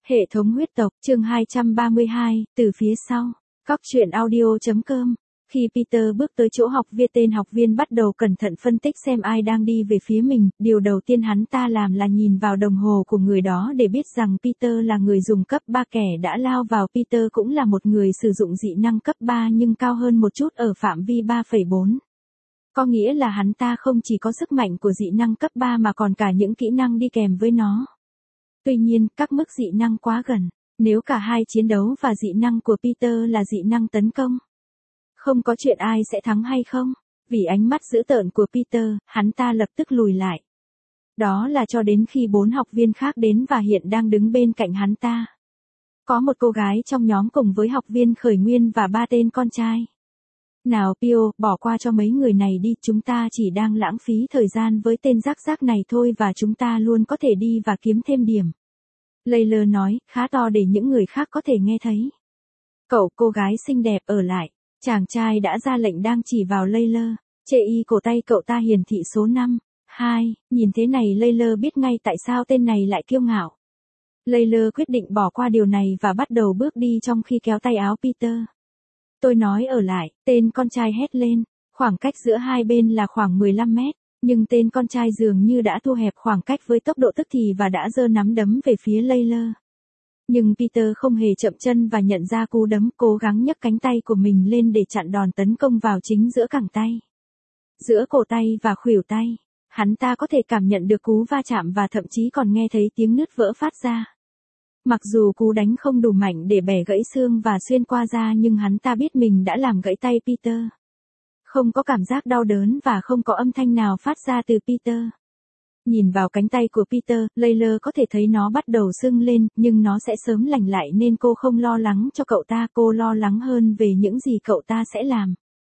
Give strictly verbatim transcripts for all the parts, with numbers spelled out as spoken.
Hệ thống huyết tộc, chương hai trăm ba mươi hai, từ phía sau. Cóc truyện audio.com. Khi Peter bước tới chỗ học viên, tên học viên bắt đầu cẩn thận phân tích xem ai đang đi về phía mình. Điều đầu tiên hắn ta làm là nhìn vào đồng hồ của người đó để biết rằng Peter là người dùng cấp ba. Kẻ đã lao vào Peter cũng là một người sử dụng dị năng cấp ba nhưng cao hơn một chút ở phạm vi ba phẩy bốn. Có nghĩa là hắn ta không chỉ có sức mạnh của dị năng cấp ba mà còn cả những kỹ năng đi kèm với nó. Tuy nhiên, các mức dị năng quá gần. Nếu cả hai chiến đấu và dị năng của Peter là dị năng tấn công, không có chuyện ai sẽ thắng hay không. Vì ánh mắt dữ tợn của Peter, hắn ta lập tức lùi lại. Đó là cho đến khi bốn học viên khác đến và hiện đang đứng bên cạnh hắn ta. Có một cô gái trong nhóm cùng với học viên khởi nguyên và ba tên con trai. Nào Pio, bỏ qua cho mấy người này đi, chúng ta chỉ đang lãng phí thời gian với tên rác rác này thôi và chúng ta luôn có thể đi và kiếm thêm điểm. Layla nói, khá to để những người khác có thể nghe thấy. Cậu, cô gái xinh đẹp ở lại. Chàng trai đã ra lệnh đang chỉ vào Layla. Chê y cổ tay cậu ta hiển thị số năm. hai, nhìn thế này Layla biết ngay tại sao tên này lại kiêu ngạo. Layla quyết định bỏ qua điều này và bắt đầu bước đi trong khi kéo tay áo Peter. Tôi nói ở lại, tên con trai hét lên. Khoảng cách giữa hai bên là khoảng mười lăm mét, nhưng tên con trai dường như đã thu hẹp khoảng cách với tốc độ tức thì và đã giơ nắm đấm về phía Layla. Nhưng Peter không hề chậm chân và nhận ra cú đấm, cố gắng nhấc cánh tay của mình lên để chặn đòn tấn công vào chính giữa cẳng tay. Giữa cổ tay và khuỷu tay, hắn ta có thể cảm nhận được cú va chạm và thậm chí còn nghe thấy tiếng nứt vỡ phát ra. Mặc dù cú đánh không đủ mạnh để bẻ gãy xương và xuyên qua da nhưng hắn ta biết mình đã làm gãy tay Peter. Không có cảm giác đau đớn và không có âm thanh nào phát ra từ Peter. Nhìn vào cánh tay của Peter, Layla có thể thấy nó bắt đầu sưng lên, nhưng nó sẽ sớm lành lại nên cô không lo lắng cho cậu ta, cô lo lắng hơn về những gì cậu ta sẽ làm.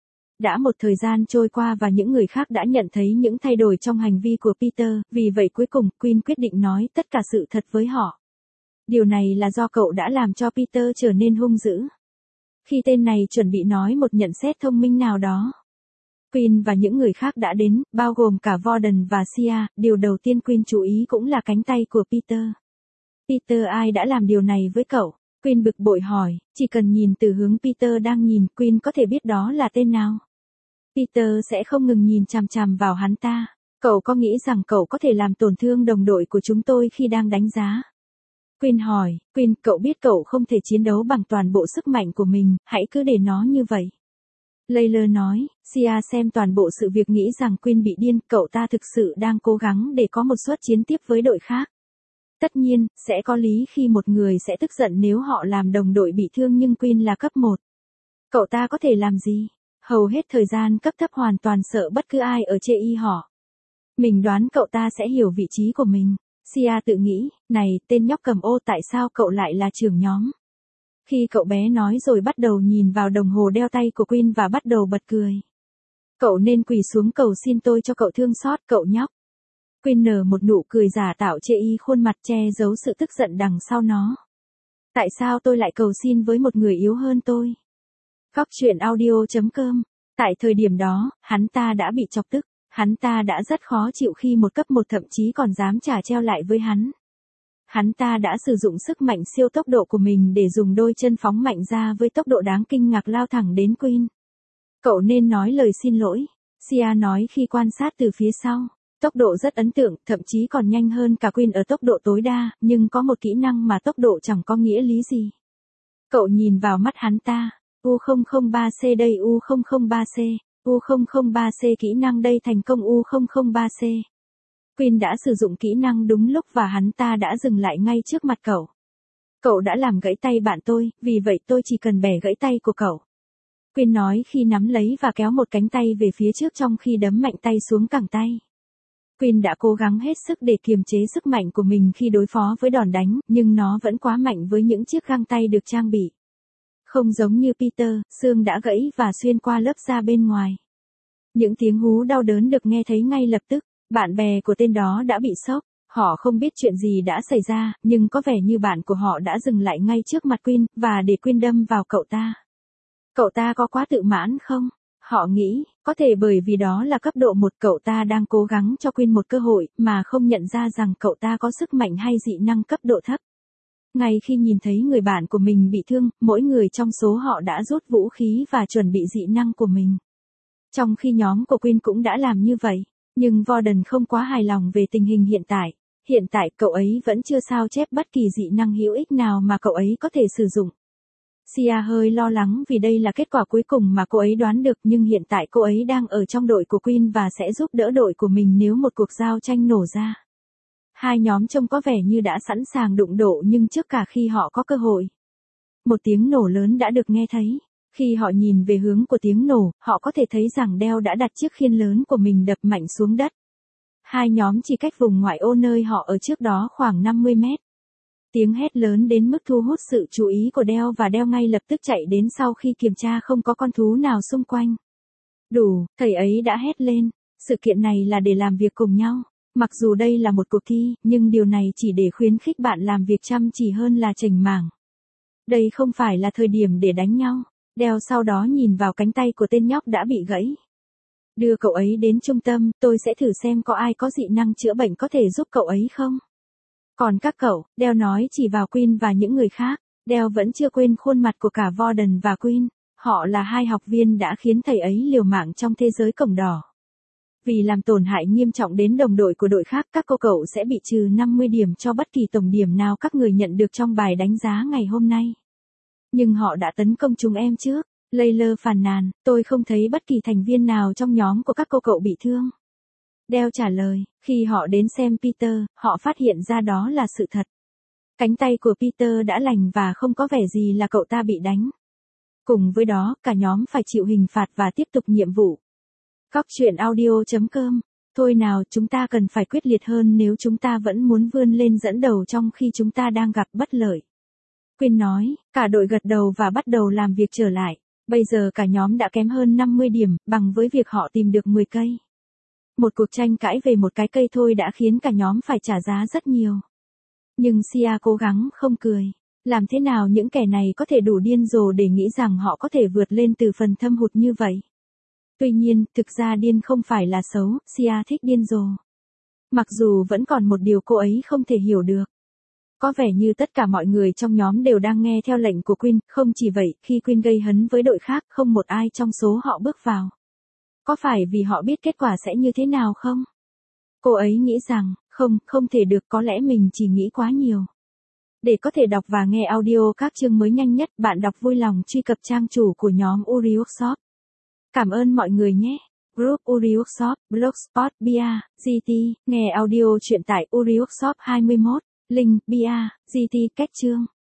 Đã một thời gian trôi qua và những người khác đã nhận thấy những thay đổi trong hành vi của Peter, vì vậy cuối cùng, Quinn quyết định nói tất cả sự thật với họ. Điều này là do cậu đã làm cho Peter trở nên hung dữ. Khi tên này chuẩn bị nói một nhận xét thông minh nào đó, Quinn và những người khác đã đến, bao gồm cả Warden và Sia. Điều đầu tiên Quinn chú ý cũng là cánh tay của Peter. Peter, ai đã làm điều này với cậu? Quinn bực bội hỏi, chỉ cần nhìn từ hướng Peter đang nhìn, Quinn có thể biết đó là tên nào. Peter sẽ không ngừng nhìn chằm chằm vào hắn ta. Cậu có nghĩ rằng cậu có thể làm tổn thương đồng đội của chúng tôi khi đang đánh giá? Quinn hỏi, Quinn, cậu biết cậu không thể chiến đấu bằng toàn bộ sức mạnh của mình, hãy cứ để nó như vậy. Layla nói, Sia xem toàn bộ sự việc nghĩ rằng Quinn bị điên, cậu ta thực sự đang cố gắng để có một suất chiến tiếp với đội khác. Tất nhiên, sẽ có lý khi một người sẽ tức giận nếu họ làm đồng đội bị thương nhưng Quinn là cấp một. Cậu ta có thể làm gì? Hầu hết thời gian cấp thấp hoàn toàn sợ bất cứ ai ở chê y họ. Mình đoán cậu ta sẽ hiểu vị trí của mình. Sia tự nghĩ, này, tên nhóc cầm ô, tại sao cậu lại là trưởng nhóm? Khi cậu bé nói rồi bắt đầu nhìn vào đồng hồ đeo tay của Quinn và bắt đầu bật cười. Cậu nên quỳ xuống cầu xin tôi cho cậu thương xót, cậu nhóc. Quinn nở một nụ cười giả tạo chê y khuôn mặt che giấu sự tức giận đằng sau nó. Tại sao tôi lại cầu xin với một người yếu hơn tôi? Cóc truyện audio.com. Tại thời điểm đó, hắn ta đã bị chọc tức. Hắn ta đã rất khó chịu khi một cấp một thậm chí còn dám trả treo lại với hắn. Hắn ta đã sử dụng sức mạnh siêu tốc độ của mình để dùng đôi chân phóng mạnh ra với tốc độ đáng kinh ngạc lao thẳng đến Quinn. Cậu nên nói lời xin lỗi, Sia nói khi quan sát từ phía sau. Tốc độ rất ấn tượng, thậm chí còn nhanh hơn cả Quinn ở tốc độ tối đa, nhưng có một kỹ năng mà tốc độ chẳng có nghĩa lý gì. Cậu nhìn vào mắt hắn ta, U không không ba C đây U không không ba C, U không không ba C kỹ năng đây thành công U không không ba C. Quinn đã sử dụng kỹ năng đúng lúc và hắn ta đã dừng lại ngay trước mặt cậu. Cậu đã làm gãy tay bạn tôi, vì vậy tôi chỉ cần bẻ gãy tay của cậu. Quinn nói khi nắm lấy và kéo một cánh tay về phía trước trong khi đấm mạnh tay xuống cẳng tay. Quinn đã cố gắng hết sức để kiềm chế sức mạnh của mình khi đối phó với đòn đánh, nhưng nó vẫn quá mạnh với những chiếc găng tay được trang bị. Không giống như Peter, xương đã gãy và xuyên qua lớp da bên ngoài. Những tiếng hú đau đớn được nghe thấy ngay lập tức. Bạn bè của tên đó đã bị sốc, họ không biết chuyện gì đã xảy ra, nhưng có vẻ như bạn của họ đã dừng lại ngay trước mặt Quinn, và để Quinn đâm vào cậu ta. Cậu ta có quá tự mãn không? Họ nghĩ, có thể bởi vì đó là cấp độ một, cậu ta đang cố gắng cho Quinn một cơ hội, mà không nhận ra rằng cậu ta có sức mạnh hay dị năng cấp độ thấp. Ngay khi nhìn thấy người bạn của mình bị thương, mỗi người trong số họ đã rút vũ khí và chuẩn bị dị năng của mình. Trong khi nhóm của Quinn cũng đã làm như vậy, nhưng Warden không quá hài lòng về tình hình hiện tại. Hiện tại cậu ấy vẫn chưa sao chép bất kỳ dị năng hữu ích nào mà cậu ấy có thể sử dụng. Sia hơi lo lắng vì đây là kết quả cuối cùng mà cô ấy đoán được, nhưng hiện tại cô ấy đang ở trong đội của Quinn và sẽ giúp đỡ đội của mình nếu một cuộc giao tranh nổ ra. Hai nhóm trông có vẻ như đã sẵn sàng đụng độ, nhưng trước cả khi họ có cơ hội. Một tiếng nổ lớn đã được nghe thấy. Khi họ nhìn về hướng của tiếng nổ, họ có thể thấy rằng Dell đã đặt chiếc khiên lớn của mình đập mạnh xuống đất. Hai nhóm chỉ cách vùng ngoại ô nơi họ ở trước đó khoảng năm mươi mét. Tiếng hét lớn đến mức thu hút sự chú ý của Dell và Dell ngay lập tức chạy đến sau khi kiểm tra không có con thú nào xung quanh. Đủ, thầy ấy đã hét lên. Sự kiện này là để làm việc cùng nhau. Mặc dù đây là một cuộc thi, nhưng điều này chỉ để khuyến khích bạn làm việc chăm chỉ hơn là chểnh mảng. Đây không phải là thời điểm để đánh nhau. Dell sau đó nhìn vào cánh tay của tên nhóc đã bị gãy. Đưa cậu ấy đến trung tâm, tôi sẽ thử xem có ai có dị năng chữa bệnh có thể giúp cậu ấy không. Còn các cậu, Dell nói chỉ vào Quinn và những người khác. Dell vẫn chưa quên khuôn mặt của cả Warden và Quinn. Họ là hai học viên đã khiến thầy ấy liều mạng trong thế giới cổng đỏ. Vì làm tổn hại nghiêm trọng đến đồng đội của đội khác, các cô cậu sẽ bị trừ năm mươi điểm cho bất kỳ tổng điểm nào các người nhận được trong bài đánh giá ngày hôm nay. Nhưng họ đã tấn công chúng em trước. Layla phàn nàn, tôi không thấy bất kỳ thành viên nào trong nhóm của các cô cậu bị thương. Dell trả lời, khi họ đến xem Peter, họ phát hiện ra đó là sự thật. Cánh tay của Peter đã lành và không có vẻ gì là cậu ta bị đánh. Cùng với đó, cả nhóm phải chịu hình phạt và tiếp tục nhiệm vụ. Cóc truyện audio chấm com. Thôi nào, chúng ta cần phải quyết liệt hơn nếu chúng ta vẫn muốn vươn lên dẫn đầu trong khi chúng ta đang gặp bất lợi. Quinn nói, cả đội gật đầu và bắt đầu làm việc trở lại. Bây giờ cả nhóm đã kém hơn năm mươi điểm, bằng với việc họ tìm được mười cây. Một cuộc tranh cãi về một cái cây thôi đã khiến cả nhóm phải trả giá rất nhiều. Nhưng Sia cố gắng không cười. Làm thế nào những kẻ này có thể đủ điên rồ để nghĩ rằng họ có thể vượt lên từ phần thâm hụt như vậy? Tuy nhiên, thực ra điên không phải là xấu, Sia thích điên rồ. Mặc dù vẫn còn một điều cô ấy không thể hiểu được. Có vẻ như tất cả mọi người trong nhóm đều đang nghe theo lệnh của Quinn, không chỉ vậy, khi Quinn gây hấn với đội khác, không một ai trong số họ bước vào. Có phải vì họ biết kết quả sẽ như thế nào không? Cô ấy nghĩ rằng, không, không thể được, có lẽ mình chỉ nghĩ quá nhiều. Để có thể đọc và nghe audio các chương mới nhanh nhất, bạn đọc vui lòng truy cập trang chủ của nhóm Uri Workshop. Cảm ơn mọi người nhé. Group Uri Workshop, Blogspot, bia, giê tê, nghe audio truyện tại Uri Workshop hai mươi mốt, link, bia, giê tê, cách chương.